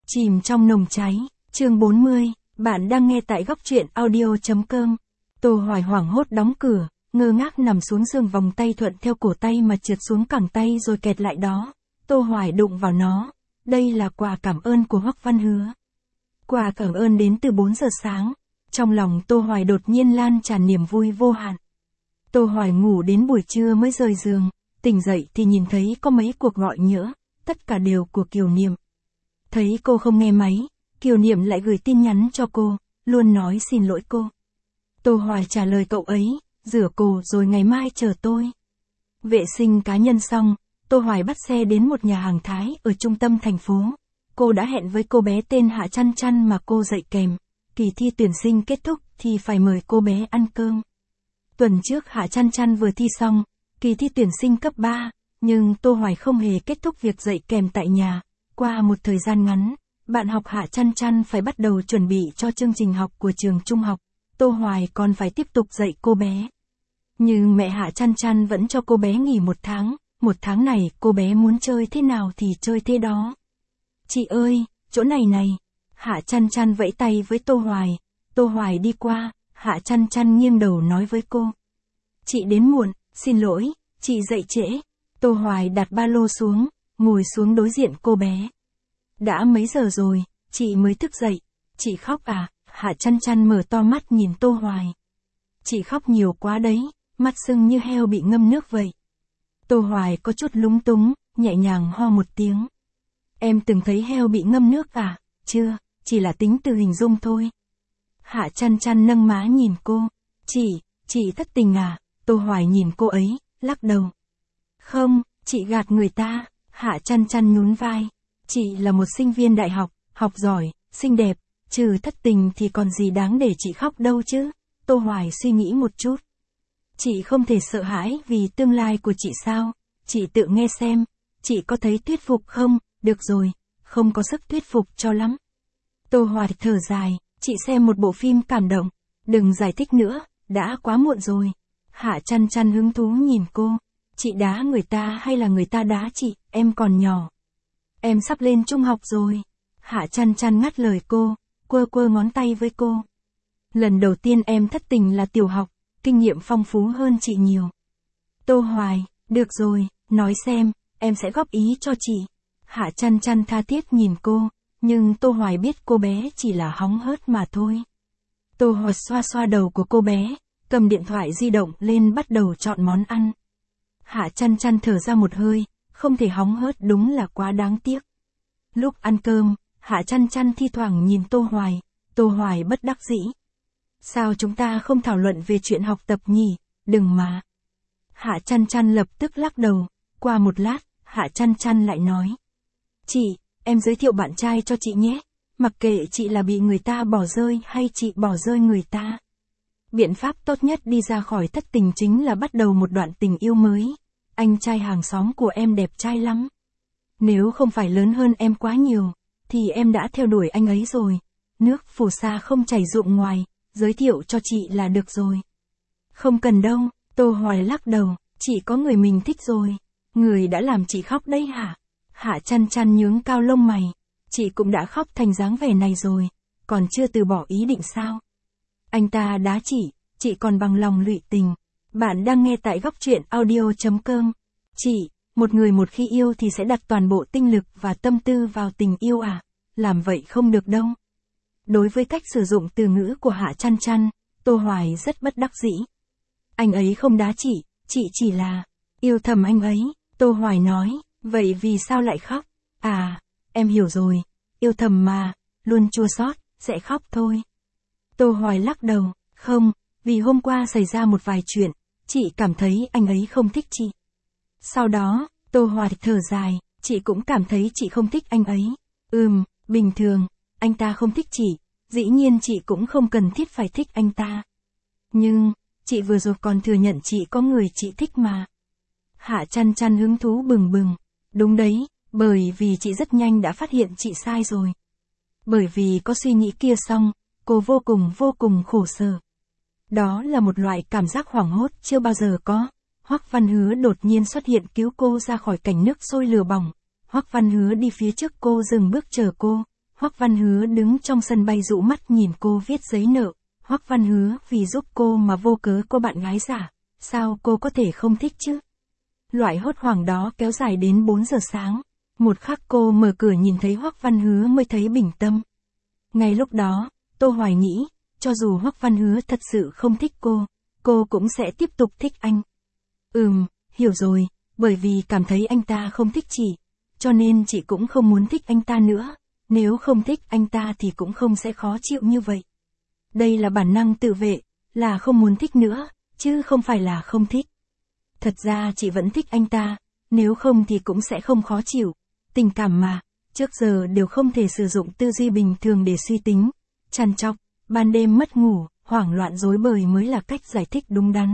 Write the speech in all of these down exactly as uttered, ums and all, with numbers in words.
Chìm trong nồng cháy, chương bốn mươi, bạn đang nghe tại góc truyện audio.com. Tô Hoài hoảng hốt đóng cửa, ngơ ngác nằm xuống giường, vòng tay thuận theo cổ tay mà trượt xuống cẳng tay rồi kẹt lại đó. Tô Hoài đụng vào nó. Đây là quà cảm ơn của Hoắc Văn Hứa. Quà cảm ơn đến từ bốn giờ sáng. Trong lòng Tô Hoài đột nhiên lan tràn niềm vui vô hạn. Tô Hoài ngủ đến buổi trưa mới rời giường, tỉnh dậy thì nhìn thấy có mấy cuộc gọi nhỡ, tất cả đều của Kiều Niệm. Thấy cô không nghe máy, Kiều Niệm lại gửi tin nhắn cho cô, luôn nói xin lỗi cô. Tô Hoài trả lời cậu ấy, rửa cổ rồi ngày mai chờ tôi. Vệ sinh cá nhân xong, Tô Hoài bắt xe đến một nhà hàng Thái ở trung tâm thành phố. Cô đã hẹn với cô bé tên Hạ Chăn Chăn mà cô dạy kèm. Kỳ thi tuyển sinh kết thúc thì phải mời cô bé ăn cơm. Tuần trước Hạ Chăn Chăn vừa thi xong, kỳ thi tuyển sinh cấp ba, nhưng Tô Hoài không hề kết thúc việc dạy kèm tại nhà. Qua một thời gian ngắn, bạn học Hạ Chăn Chăn phải bắt đầu chuẩn bị cho chương trình học của trường trung học. Tô Hoài còn phải tiếp tục dạy cô bé. Nhưng mẹ Hạ Chăn Chăn vẫn cho cô bé nghỉ một tháng. Một tháng này cô bé muốn chơi thế nào thì chơi thế đó. Chị ơi, chỗ này này. Hạ Chăn Chăn vẫy tay với Tô Hoài. Tô Hoài đi qua, Hạ Chăn Chăn nghiêng đầu nói với cô. Chị đến muộn, xin lỗi, chị dậy trễ. Tô Hoài đặt ba lô xuống, ngồi xuống đối diện cô bé. Đã mấy giờ rồi, chị mới thức dậy. Chị khóc à? Hạ Chăn Chăn mở to mắt nhìn Tô Hoài. Chị khóc nhiều quá đấy, mắt sưng như heo bị ngâm nước vậy. Tô Hoài có chút lúng túng, nhẹ nhàng ho một tiếng. Em từng thấy heo bị ngâm nước à? Chưa, chỉ là tính từ hình dung thôi. Hạ Chăn Chăn nâng má nhìn cô. Chị, chị thất tình à? Tô Hoài nhìn cô ấy, lắc đầu. Không, chị gạt người ta. Hạ Chăn Chăn nhún vai. Chị là một sinh viên đại học, học giỏi, xinh đẹp, trừ thất tình thì còn gì đáng để chị khóc đâu chứ. Tô Hoài suy nghĩ một chút. Chị không thể sợ hãi vì tương lai của chị sao? Chị tự nghe xem, chị có thấy thuyết phục không? Được rồi, không có sức thuyết phục cho lắm. Tô Hoài thở dài, chị xem một bộ phim cảm động, đừng giải thích nữa, đã quá muộn rồi. Hạ Chăn Chăn hứng thú nhìn cô, chị đá người ta hay là người ta đá chị, em còn nhỏ. Em sắp lên trung học rồi. Hạ Chăn Chăn ngắt lời cô, quơ quơ ngón tay với cô. Lần đầu tiên em thất tình là tiểu học, kinh nghiệm phong phú hơn chị nhiều. Tô Hoài, được rồi, nói xem, em sẽ góp ý cho chị. Hạ Chăn Chăn tha thiết nhìn cô, nhưng Tô Hoài biết cô bé chỉ là hóng hớt mà thôi. Tô Hoài xoa xoa đầu của cô bé, cầm điện thoại di động lên bắt đầu chọn món ăn. Hạ Chăn Chăn thở ra một hơi, không thể hóng hớt đúng là quá đáng tiếc. Lúc ăn cơm, Hạ Chăn Chăn thi thoảng nhìn Tô Hoài, Tô Hoài bất đắc dĩ. Sao chúng ta không thảo luận về chuyện học tập nhỉ? Đừng mà. Hạ Chăn Chăn lập tức lắc đầu, qua một lát, Hạ Chăn Chăn lại nói. Chị, em giới thiệu bạn trai cho chị nhé, mặc kệ chị là bị người ta bỏ rơi hay chị bỏ rơi người ta. Biện pháp tốt nhất đi ra khỏi thất tình chính là bắt đầu một đoạn tình yêu mới. Anh trai hàng xóm của em đẹp trai lắm. Nếu không phải lớn hơn em quá nhiều, thì em đã theo đuổi anh ấy rồi. Nước phù sa không chảy ruộng ngoài, giới thiệu cho chị là được rồi. Không cần đâu, Tô Hoài lắc đầu, chị có người mình thích rồi. Người đã làm chị khóc đấy hả? Hạ Chăn Chăn nhướng cao lông mày. Chị cũng đã khóc thành dáng vẻ này rồi, còn chưa từ bỏ ý định sao? Anh ta đá chị, chị còn bằng lòng lụy tình. Bạn đang nghe tại góc truyện audio.com. Chị, một người một khi yêu thì sẽ đặt toàn bộ tinh lực và tâm tư vào tình yêu à? Làm vậy không được đâu. Đối với cách sử dụng từ ngữ của Hạ Chăn Chăn, Tô Hoài rất bất đắc dĩ. Anh ấy không đá chị, chị chỉ là yêu thầm anh ấy. Tô Hoài nói, vậy vì sao lại khóc? À, em hiểu rồi, yêu thầm mà, luôn chua xót, sẽ khóc thôi. Tô Hoài lắc đầu, không, vì hôm qua xảy ra một vài chuyện, chị cảm thấy anh ấy không thích chị. Sau đó, Tô Hoài thở dài, chị cũng cảm thấy chị không thích anh ấy. Ừm, bình thường, anh ta không thích chị, dĩ nhiên chị cũng không cần thiết phải thích anh ta. Nhưng, chị vừa rồi còn thừa nhận chị có người chị thích mà. Hạ Chăn Chăn hứng thú bừng bừng. Đúng đấy, bởi vì chị rất nhanh đã phát hiện chị sai rồi. Bởi vì có suy nghĩ kia xong, cô vô cùng vô cùng khổ sở. Đó là một loại cảm giác hoảng hốt chưa bao giờ có. Hoắc Văn Hứa đột nhiên xuất hiện cứu cô ra khỏi cảnh nước sôi lửa bỏng. Hoắc Văn Hứa đi phía trước cô dừng bước chờ cô. Hoắc Văn Hứa đứng trong sân bay dụ mắt nhìn cô viết giấy nợ. Hoắc Văn Hứa vì giúp cô mà vô cớ có bạn gái giả, sao cô có thể không thích chứ? Loại hốt hoảng đó kéo dài đến bốn giờ sáng. Một khắc cô mở cửa nhìn thấy Hoắc Văn Hứa mới thấy bình tâm. Ngay lúc đó, Tô Hoài nghĩ, cho dù Hoắc Văn Hứa thật sự không thích cô, cô cũng sẽ tiếp tục thích anh. Ừm, hiểu rồi, bởi vì cảm thấy anh ta không thích chị, cho nên chị cũng không muốn thích anh ta nữa. Nếu không thích anh ta thì cũng không sẽ khó chịu như vậy. Đây là bản năng tự vệ, là không muốn thích nữa, chứ không phải là không thích. Thật ra chị vẫn thích anh ta, nếu không thì cũng sẽ không khó chịu. Tình cảm mà, trước giờ đều không thể sử dụng tư duy bình thường để suy tính. Trằn trọc, ban đêm mất ngủ, hoảng loạn rối bời mới là cách giải thích đúng đắn.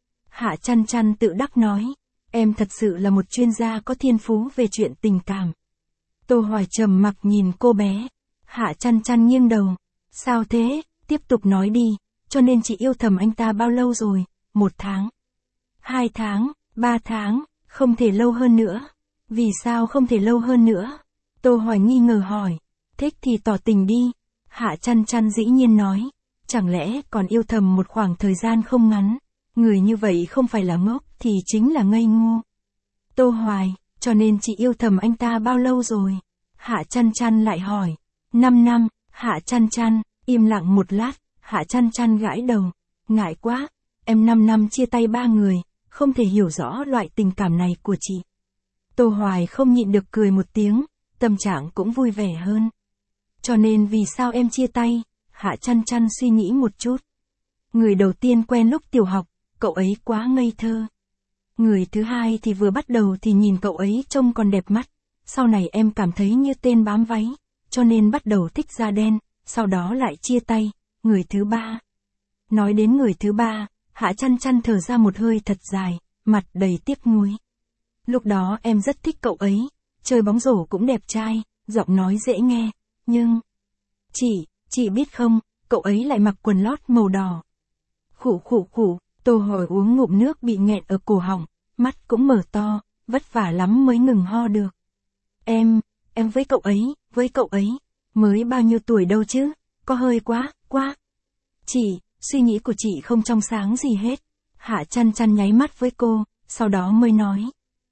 Hạ Chăn Chăn tự đắc nói, em thật sự là một chuyên gia có thiên phú về chuyện tình cảm. Tô Hoài trầm mặc nhìn cô bé. Hạ Chăn Chăn nghiêng đầu. Sao thế, tiếp tục nói đi, cho nên chị yêu thầm anh ta bao lâu rồi? Một tháng, hai tháng, ba tháng, không thể lâu hơn nữa. Vì sao không thể lâu hơn nữa? Tô Hoài nghi ngờ hỏi. Thích thì tỏ tình đi. Hạ Chăn Chăn dĩ nhiên nói. Chẳng lẽ còn yêu thầm một khoảng thời gian không ngắn? Người như vậy không phải là ngốc thì chính là ngây ngô. Tô Hoài, cho nên chị yêu thầm anh ta bao lâu rồi? Hạ Chăn Chăn lại hỏi. Năm năm. Hạ Chăn Chăn im lặng một lát. Hạ Chăn Chăn gãi đầu. Ngại quá, em năm năm chia tay ba người, không thể hiểu rõ loại tình cảm này của chị. Tô Hoài không nhịn được cười một tiếng, tâm trạng cũng vui vẻ hơn. Cho nên vì sao em chia tay? Hạ Chăn Chăn suy nghĩ một chút. Người đầu tiên quen lúc tiểu học, cậu ấy quá ngây thơ. Người thứ hai thì vừa bắt đầu thì nhìn cậu ấy trông còn đẹp mắt. Sau này em cảm thấy như tên bám váy, cho nên bắt đầu thích da đen, sau đó lại chia tay. Người thứ ba. Nói đến người thứ ba, Hạ Chăn Chăn thở ra một hơi thật dài, mặt đầy tiếc nuối. Lúc đó em rất thích cậu ấy, chơi bóng rổ cũng đẹp trai, giọng nói dễ nghe, nhưng... Chị, chị biết không, cậu ấy lại mặc quần lót màu đỏ. Khụ khụ khụ, Tô Hoài uống ngụm nước bị nghẹn ở cổ họng, mắt cũng mở to, vất vả lắm mới ngừng ho được. Em, em với cậu ấy, với cậu ấy, mới bao nhiêu tuổi đâu chứ, có hơi quá, quá. Chị, suy nghĩ của chị không trong sáng gì hết. Hạ Chăn Chăn nháy mắt với cô, sau đó mới nói.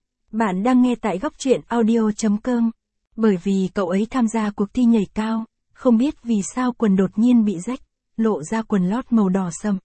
Bạn đang nghe tại góc truyện audio chấm com. Bởi vì cậu ấy tham gia cuộc thi nhảy cao, không biết vì sao quần đột nhiên bị rách, lộ ra quần lót màu đỏ sậm.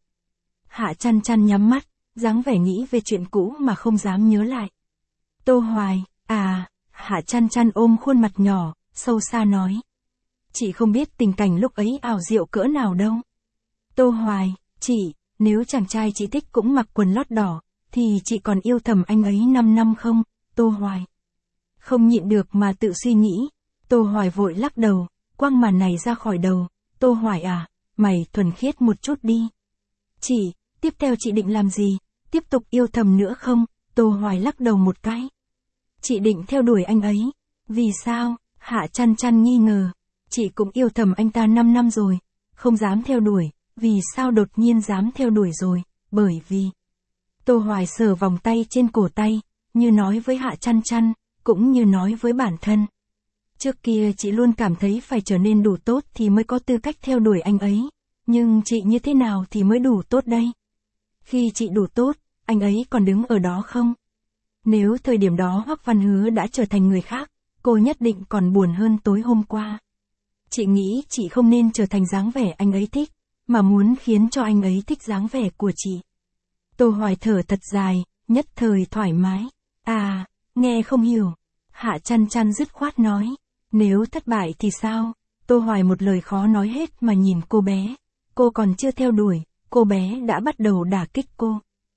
Hạ Chăn Chăn nhắm mắt, dáng vẻ nghĩ về chuyện cũ mà không dám nhớ lại. Tô Hoài, à, Hạ Chăn Chăn ôm khuôn mặt nhỏ, sâu xa nói. Chị không biết tình cảnh lúc ấy ảo diệu cỡ nào đâu. Tô Hoài, chị, nếu chàng trai chị thích cũng mặc quần lót đỏ, thì chị còn yêu thầm anh ấy năm năm không? Tô Hoài. Không nhịn được mà tự suy nghĩ. Tô Hoài vội lắc đầu, quăng màn này ra khỏi đầu. Tô Hoài à, mày thuần khiết một chút đi. Chị, tiếp theo chị định làm gì? Tiếp tục yêu thầm nữa không? Tô Hoài lắc đầu một cái. Chị định theo đuổi anh ấy. Vì sao? Hạ Chăn Chăn nghi ngờ. Chị cũng yêu thầm anh ta năm năm rồi, không dám theo đuổi. Vì sao đột nhiên dám theo đuổi rồi? Bởi vì... Tô Hoài sờ vòng tay trên cổ tay, như nói với Hạ Chăn Chăn, cũng như nói với bản thân. Trước kia chị luôn cảm thấy phải trở nên đủ tốt thì mới có tư cách theo đuổi anh ấy. Nhưng chị như thế nào thì mới đủ tốt đây? Khi chị đủ tốt, anh ấy còn đứng ở đó không? Nếu thời điểm đó Hoắc Văn Hứa đã trở thành người khác, cô nhất định còn buồn hơn tối hôm qua. Chị nghĩ chị không nên trở thành dáng vẻ anh ấy thích, mà muốn khiến cho anh ấy thích dáng vẻ của chị. Tô Hoài thở thật dài, nhất thời thoải mái. À, nghe không hiểu. Hạ Chăn Chăn dứt khoát nói. Nếu thất bại thì sao? Tô Hoài một lời khó nói hết mà nhìn cô bé. Cô còn chưa theo đuổi, cô bé đã bắt đầu đả kích cô.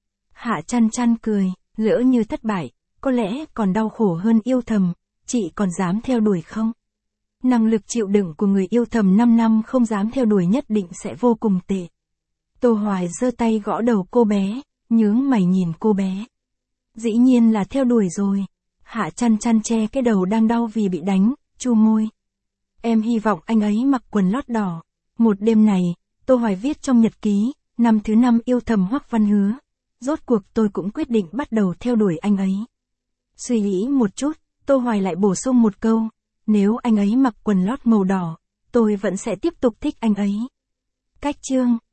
Hạ Chăn Chăn cười, lỡ như thất bại, có lẽ còn đau khổ hơn yêu thầm, chị còn dám theo đuổi không? Năng lực chịu đựng của người yêu thầm năm năm không dám theo đuổi nhất định sẽ vô cùng tệ. Tô Hoài giơ tay gõ đầu cô bé, nhướng mày nhìn cô bé. Dĩ nhiên là theo đuổi rồi. Hạ Chăn Chăn che cái đầu đang đau vì bị đánh, chu môi. Em hy vọng anh ấy mặc quần lót đỏ. Một đêm này, Tô Hoài viết trong nhật ký, năm thứ năm yêu thầm Hoắc Văn Hứa. Rốt cuộc tôi cũng quyết định bắt đầu theo đuổi anh ấy. Suy nghĩ một chút, Tô Hoài lại bổ sung một câu. Nếu anh ấy mặc quần lót màu đỏ, tôi vẫn sẽ tiếp tục thích anh ấy. Cách chương